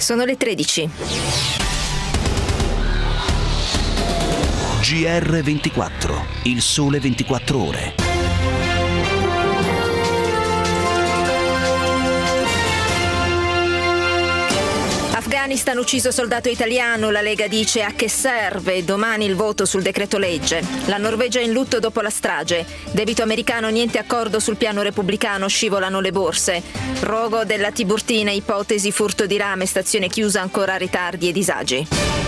Sono le 13. GR24, il sole 24 ore. Afghanistan, ucciso soldato italiano, la Lega dice a che serve, domani il voto sul decreto legge. La Norvegia in lutto dopo la strage, debito americano, niente accordo sul piano repubblicano, scivolano le borse. Rogo della Tiburtina, ipotesi furto di rame, stazione chiusa, ancora ritardi e disagi.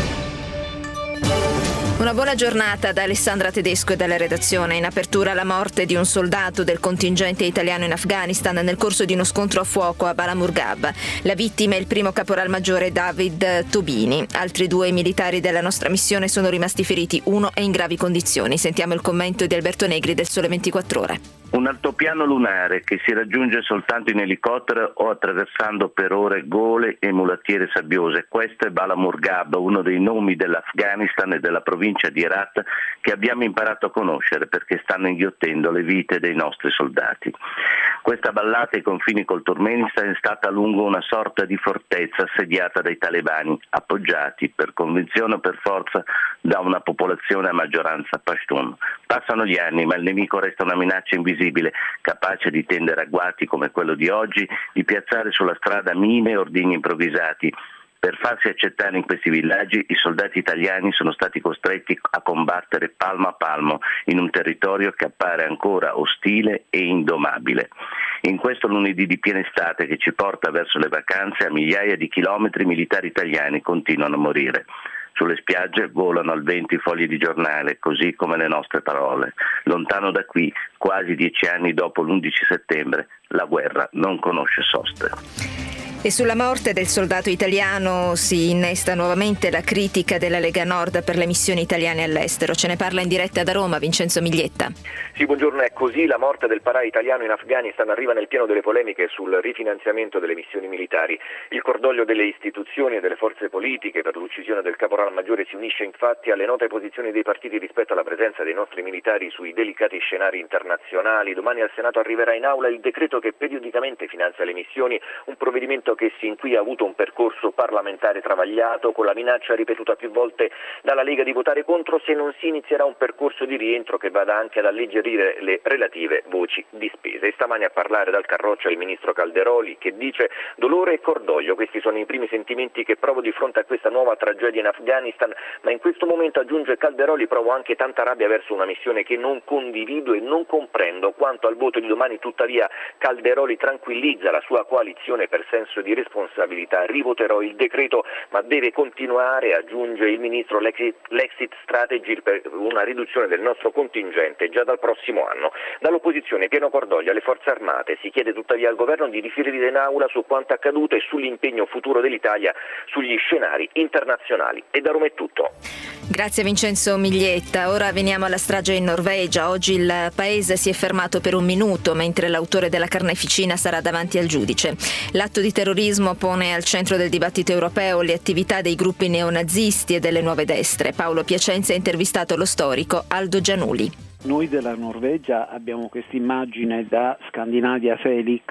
Una buona giornata da Alessandra Tedesco e dalla redazione. In apertura la morte di un soldato del contingente italiano in Afghanistan nel corso di uno scontro a fuoco a Balamurghab. La vittima è il primo caporalmaggiore David Tobini. Altri 2 militari della nostra missione sono rimasti feriti, uno è in gravi condizioni. Sentiamo il commento di Alberto Negri del Sole 24 Ore. Un altopiano lunare che si raggiunge soltanto in elicottero o attraversando per ore gole e mulattiere sabbiose. Questo è Balamurghab, uno dei nomi dell'Afghanistan e della provincia di Herat che abbiamo imparato a conoscere perché stanno inghiottendo le vite dei nostri soldati. Questa ballata ai confini col Turkmenistan è stata a lungo una sorta di fortezza assediata dai talebani, appoggiati per convinzione o per forza da una popolazione a maggioranza pashtun. Passano gli anni, ma il nemico resta una minaccia invisibile, capace di tendere agguati come quello di oggi, di piazzare sulla strada mine e ordigni improvvisati. Per farsi accettare in questi villaggi, i soldati italiani sono stati costretti a combattere palmo a palmo in un territorio che appare ancora ostile e indomabile. In questo lunedì di piena estate che ci porta verso le vacanze, a migliaia di chilometri, militari italiani continuano a morire. Sulle spiagge volano al vento i fogli di giornale, così come le nostre parole. Lontano da qui, quasi 10 anni dopo l'11 settembre, la guerra non conosce soste. E sulla morte del soldato italiano si innesta nuovamente la critica della Lega Nord per le missioni italiane all'estero. Ce ne parla in diretta da Roma Vincenzo Miglietta. Sì, buongiorno, è così. La morte del parà italiano in Afghanistan arriva nel pieno delle polemiche sul rifinanziamento delle missioni militari. Il cordoglio delle istituzioni e delle forze politiche per l'uccisione del caporal maggiore si unisce infatti alle note posizioni dei partiti rispetto alla presenza dei nostri militari sui delicati scenari internazionali. Domani al Senato arriverà in aula il decreto che periodicamente finanzia le missioni, un provvedimento che sin qui ha avuto un percorso parlamentare travagliato, con la minaccia ripetuta più volte dalla Lega di votare contro se non si inizierà un percorso di rientro che vada anche ad alleggerire le relative voci di spesa. E stamani a parlare dal Carroccio il ministro Calderoli, che dice: dolore e cordoglio, questi sono i primi sentimenti che provo di fronte a questa nuova tragedia in Afghanistan, ma in questo momento, aggiunge Calderoli, provo anche tanta rabbia verso una missione che non condivido e non comprendo. Quanto al voto di domani, tuttavia, Calderoli tranquillizza la sua coalizione per senso di responsabilità. Rivoterò il decreto, ma deve continuare, aggiunge il ministro, l'exit strategy per una riduzione del nostro contingente già dal prossimo anno. Dall'opposizione pieno cordoglio alle forze armate. Si chiede tuttavia al governo di riferire in aula su quanto accaduto e sull'impegno futuro dell'Italia sugli scenari internazionali. E da Roma è tutto. Grazie Vincenzo Miglietta. Ora veniamo alla strage in Norvegia. Oggi il paese si è fermato per un minuto mentre l'autore della carneficina sarà davanti al giudice. L'atto di terrorismo pone al centro del dibattito europeo le attività dei gruppi neonazisti e delle nuove destre. Paolo Piacenza ha intervistato lo storico Aldo Gianuli. Noi della Norvegia abbiamo questa immagine da Scandinavia Felix,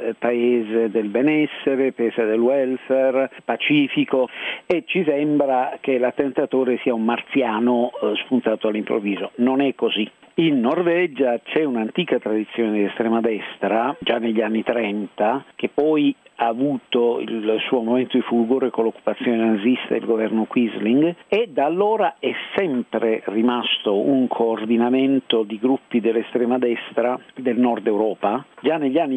paese del benessere, paese del welfare, pacifico, e ci sembra che l'attentatore sia un marziano spuntato all'improvviso. Non è così. In Norvegia c'è un'antica tradizione di estrema destra, già negli anni 30, che poi ha avuto il suo momento di fulgore con l'occupazione nazista del governo Quisling, e da allora è sempre rimasto un coordinamento di gruppi dell'estrema destra del nord Europa. Già negli anni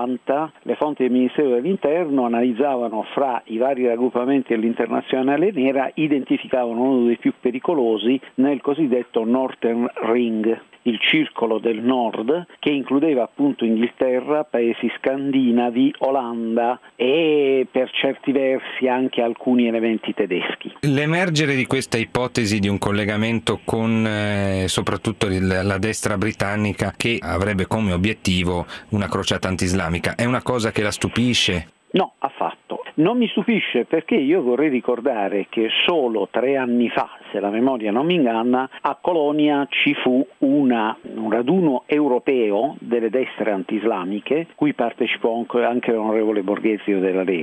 50 le fonti del Ministero dell'Interno analizzavano fra i vari raggruppamenti dell'Internazionale Nera, identificavano uno dei più pericolosi nel cosiddetto Northern Ring, il circolo del nord, che includeva appunto Inghilterra, paesi scandinavi, Olanda e per certi versi anche alcuni elementi tedeschi. L'emergere di questa ipotesi di un collegamento con soprattutto la destra britannica, che avrebbe come obiettivo una crociata anti-islamica, è una cosa che la stupisce? No, affatto. Non mi stupisce, perché io vorrei ricordare che solo 3 anni fa, se la memoria non mi inganna, a Colonia ci fu un raduno europeo delle destre anti-islamiche, cui partecipò anche l'onorevole Borghezio della Lega,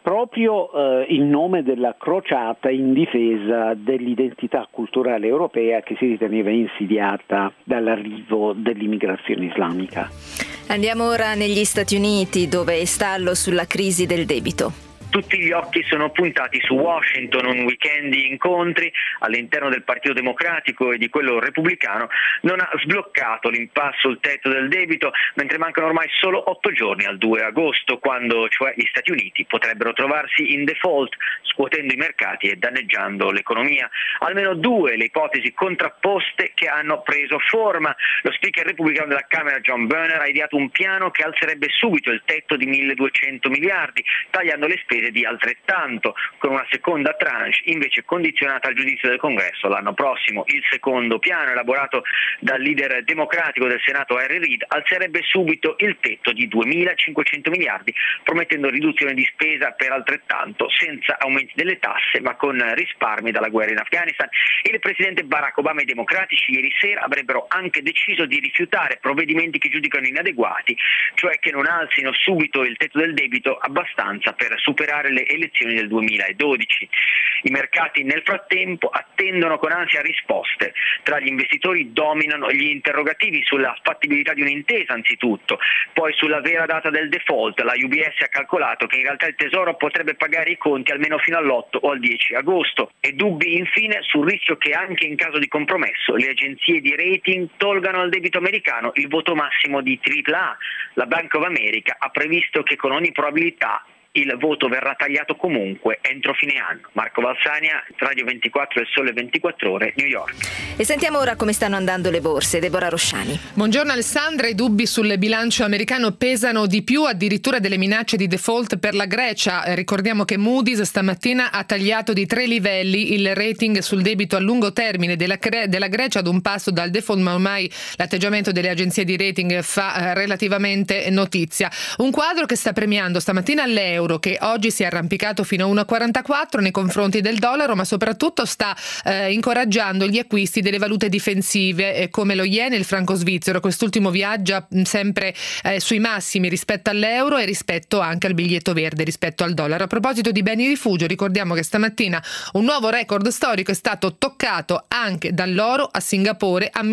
proprio in nome della crociata in difesa dell'identità culturale europea che si riteneva insidiata dall'arrivo dell'immigrazione islamica. Andiamo ora negli Stati Uniti, dove è stallo sulla crisi del debito. Tutti gli occhi sono puntati su Washington, un weekend di incontri all'interno del Partito Democratico e di quello repubblicano non ha sbloccato l'impasse sul tetto del debito, mentre mancano ormai solo 8 giorni al 2 agosto, quando cioè gli Stati Uniti potrebbero trovarsi in default, scuotendo i mercati e danneggiando l'economia. Almeno 2 le ipotesi contrapposte che hanno preso forma. Lo speaker repubblicano della Camera John Boehner ha ideato un piano che alzerebbe subito il tetto di 1.200 miliardi, tagliando le spese di altrettanto, con una seconda tranche invece condizionata al giudizio del Congresso l'anno prossimo. Il secondo piano, elaborato dal leader democratico del Senato Harry Reid, alzerebbe subito il tetto di 2.500 miliardi, promettendo riduzione di spesa per altrettanto, senza aumenti delle tasse ma con risparmi dalla guerra in Afghanistan. Il presidente Barack Obama e i democratici ieri sera avrebbero anche deciso di rifiutare provvedimenti che giudicano inadeguati, cioè che non alzino subito il tetto del debito abbastanza per superare le elezioni del 2012. I mercati nel frattempo attendono con ansia risposte. Tra gli investitori dominano gli interrogativi sulla fattibilità di un'intesa anzitutto, poi sulla vera data del default. La UBS ha calcolato che in realtà il Tesoro potrebbe pagare i conti almeno fino all'8 o al 10 agosto e dubbi infine sul rischio che anche in caso di compromesso le agenzie di rating tolgano al debito americano il voto massimo di AAA. La Bank of America ha previsto che con ogni probabilità il voto verrà tagliato comunque entro fine anno. Marco Valsania, Radio 24 e Sole 24 Ore, New York. E sentiamo ora come stanno andando le borse. Deborah Rosciani. Buongiorno Alessandra, i dubbi sul bilancio americano pesano di più, addirittura delle minacce di default per la Grecia. Ricordiamo che Moody's stamattina ha tagliato di 3 livelli il rating sul debito a lungo termine della Grecia ad un passo dal default, ma ormai l'atteggiamento delle agenzie di rating fa relativamente notizia. Un quadro che sta premiando stamattina l'euro, che oggi si è arrampicato fino a 1,44 nei confronti del dollaro, ma soprattutto sta incoraggiando gli acquisti delle valute difensive come lo yen e il franco svizzero. Quest'ultimo viaggia sempre sui massimi rispetto all'euro e rispetto anche al biglietto verde rispetto al dollaro. A proposito di beni rifugio, ricordiamo che stamattina un nuovo record storico è stato toccato anche dall'oro a Singapore a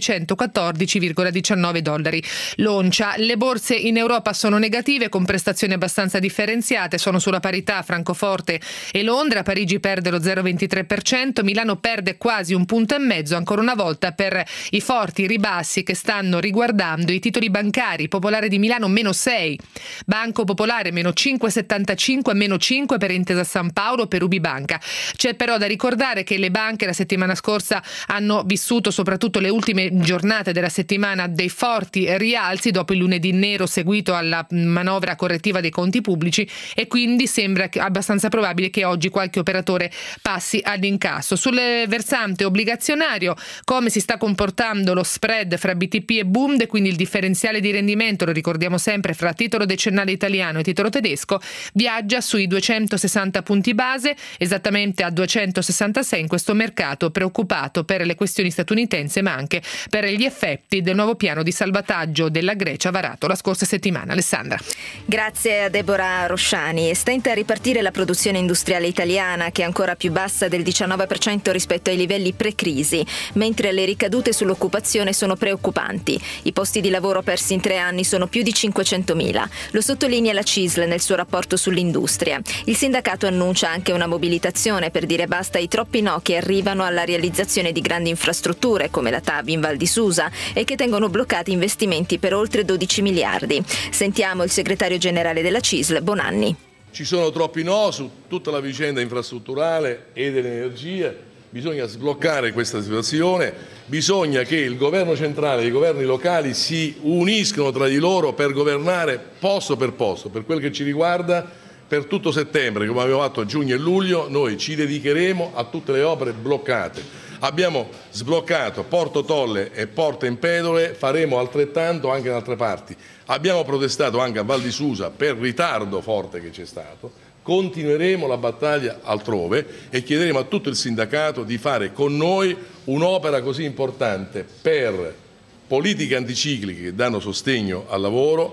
1.614,19 dollari l'oncia. Le borse in Europa sono negative con prestazioni abbastanza differenziate, sono sulla parità Francoforte e Londra. Parigi perde lo 0,23%, Milano perde quasi 1,5 punti, ancora una volta per i forti ribassi che stanno riguardando i titoli bancari. Popolare di Milano meno 6, Banco Popolare meno 5,75, meno 5 per Intesa San Paolo, per Ubibanca. C'è però da ricordare che le banche la settimana scorsa hanno vissuto, soprattutto le ultime giornate della settimana, dei forti rialzi dopo il lunedì nero seguito alla manovra correttiva dei conti pubblici, e quindi sembra abbastanza probabile che oggi qualche operatore passi all'incasso. Sul versante obbligazionario, come si sta comportando lo spread fra BTP e Bund, quindi il differenziale di rendimento, lo ricordiamo sempre, fra titolo decennale italiano e titolo tedesco, viaggia sui 260 punti base, esattamente a 266 in questo mercato preoccupato per le questioni statunitensi, ma anche per gli effetti del nuovo piano di salvataggio della Grecia varato la scorsa settimana. Alessandra. Grazie a Deborah Rosciani. Stenta a ripartire la produzione industriale italiana, che è ancora più bassa del 19% rispetto ai livelli pre-crisi, mentre le ricadute sull'occupazione sono preoccupanti. I posti di lavoro persi in 3 anni sono più di 500.000. Lo sottolinea la CISL nel suo rapporto sull'industria. Il sindacato annuncia anche una mobilitazione per dire basta ai troppi no che arrivano alla realizzazione di grandi infrastrutture come la TAV in Val di Susa e che tengono bloccati investimenti per oltre 12 miliardi. Sentiamo il segretario generale della CISL, Bonanni. Ci sono troppi no su tutta la vicenda infrastrutturale e dell'energia, bisogna sbloccare questa situazione, bisogna che il governo centrale e i governi locali si uniscano tra di loro per governare posto per posto. Per quel che ci riguarda, per tutto settembre, come abbiamo fatto a giugno e luglio, noi ci dedicheremo a tutte le opere bloccate. Abbiamo sbloccato Porto Tolle e Porto Empedole, faremo altrettanto anche in altre parti. Abbiamo protestato anche a Val di Susa per il ritardo forte che c'è stato. Continueremo la battaglia altrove e chiederemo a tutto il sindacato di fare con noi un'opera così importante per politiche anticicliche che danno sostegno al lavoro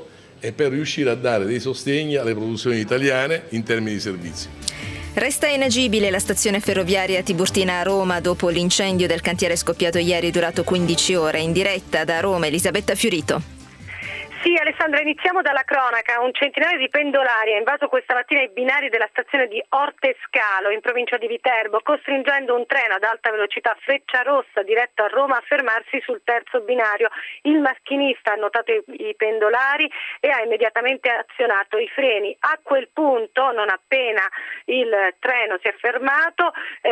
e per riuscire a dare dei sostegni alle produzioni italiane in termini di servizi. Resta inagibile la stazione ferroviaria Tiburtina a Roma dopo l'incendio del cantiere scoppiato ieri durato 15 ore. In diretta da Roma Elisabetta Fiorito. Sì, Alessandra, iniziamo dalla cronaca. Un centinaio di pendolari ha invaso questa mattina i binari della stazione di Ortescalo, in provincia di Viterbo, costringendo un treno ad alta velocità Frecciarossa diretto a Roma a fermarsi sul terzo binario. Il macchinista ha notato i pendolari e ha immediatamente azionato i freni. A quel punto, non appena il treno si è fermato,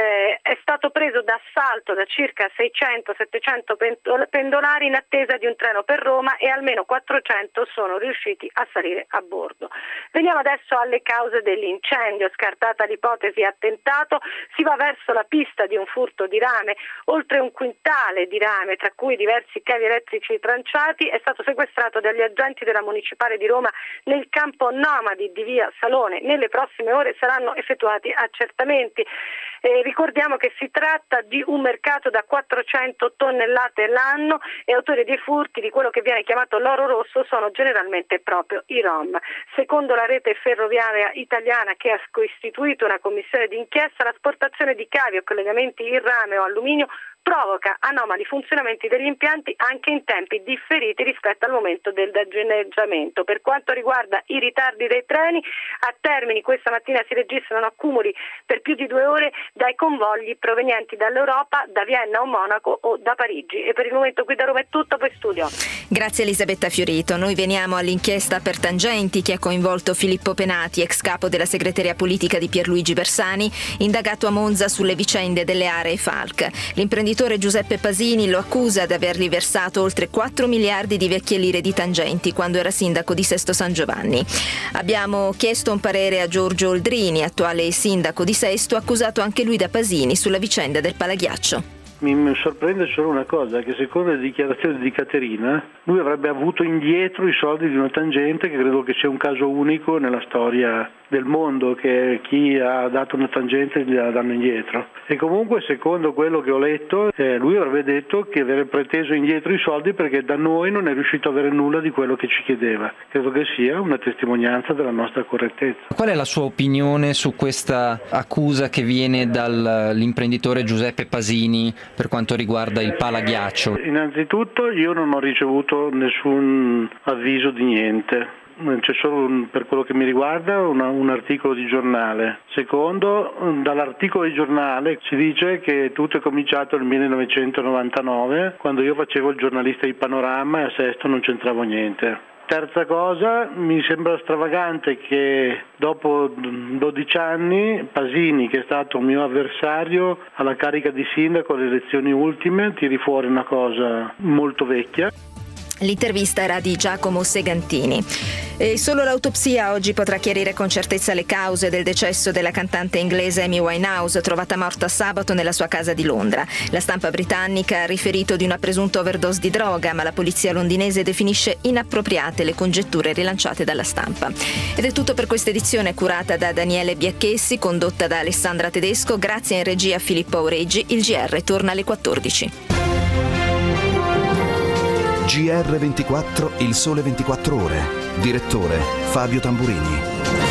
è stato preso d'assalto da circa 600-700 pendolari in attesa di un treno per Roma e almeno 400 sono riusciti a salire a bordo. Veniamo adesso alle cause dell'incendio. Scartata l'ipotesi attentato, si va verso la pista di un furto di rame. Oltre un quintale di rame, tra cui diversi cavi elettrici tranciati, è stato sequestrato dagli agenti della Municipale di Roma nel campo nomadi di via Salone. Nelle prossime ore saranno effettuati accertamenti. Ricordiamo che si tratta di un mercato da 400 tonnellate l'anno e autori dei furti di quello che viene chiamato l'oro rosso sono generalmente proprio i rom. Secondo la rete ferroviaria italiana, che ha costituito una commissione d'inchiesta, l'asportazione di cavi o collegamenti in rame o alluminio provoca anomali funzionamenti degli impianti anche in tempi differiti rispetto al momento del danneggiamento. Per quanto riguarda i ritardi dei treni, a Termini questa mattina si registrano accumuli per più di 2 ore dai convogli provenienti dall'Europa, da Vienna o Monaco o da Parigi. E per il momento qui da Roma è tutto, poi studio. Grazie Elisabetta Fiorito. Noi veniamo all'inchiesta per tangenti che ha coinvolto Filippo Penati, ex capo della segreteria politica di Pierluigi Bersani, indagato a Monza sulle vicende delle aree Falck. L'imprenditore Giuseppe Pasini lo accusa di avergli versato oltre 4 miliardi di vecchie lire di tangenti quando era sindaco di Sesto San Giovanni. Abbiamo chiesto un parere a Giorgio Oldrini, attuale sindaco di Sesto, accusato anche lui da Pasini sulla vicenda del palaghiaccio. Mi sorprende solo una cosa, che secondo le dichiarazioni di Caterina lui avrebbe avuto indietro i soldi di una tangente, che credo che sia un caso unico nella storia del mondo, che chi ha dato una tangente gliela danno indietro. E comunque secondo quello che ho letto lui avrebbe detto che avrebbe preteso indietro i soldi perché da noi non è riuscito a avere nulla di quello che ci chiedeva. Credo che sia una testimonianza della nostra correttezza. Qual è la sua opinione su questa accusa che viene dall'imprenditore Giuseppe Pasini per quanto riguarda il palaghiaccio? Innanzitutto io non ho ricevuto nessun avviso di niente. C'è solo per quello che mi riguarda un articolo di giornale. Secondo, dall'articolo di giornale si dice che tutto è cominciato nel 1999, quando io facevo il giornalista di Panorama e a Sesto non c'entravo niente. Terza cosa, mi sembra stravagante che dopo 12 anni Pasini, che è stato un mio avversario alla carica di sindaco alle elezioni ultime, tiri fuori una cosa molto vecchia. L'intervista era di Giacomo Segantini. E solo l'autopsia oggi potrà chiarire con certezza le cause del decesso della cantante inglese Amy Winehouse, trovata morta sabato nella sua casa di Londra. La stampa britannica ha riferito di una presunta overdose di droga, ma la polizia londinese definisce inappropriate le congetture rilanciate dalla stampa. Ed è tutto per questa edizione, curata da Daniele Biacchessi, condotta da Alessandra Tedesco, grazie in regia a Filippo Aureggi. Il GR torna alle 14. GR24, il sole 24 ore. Direttore Fabio Tamburini.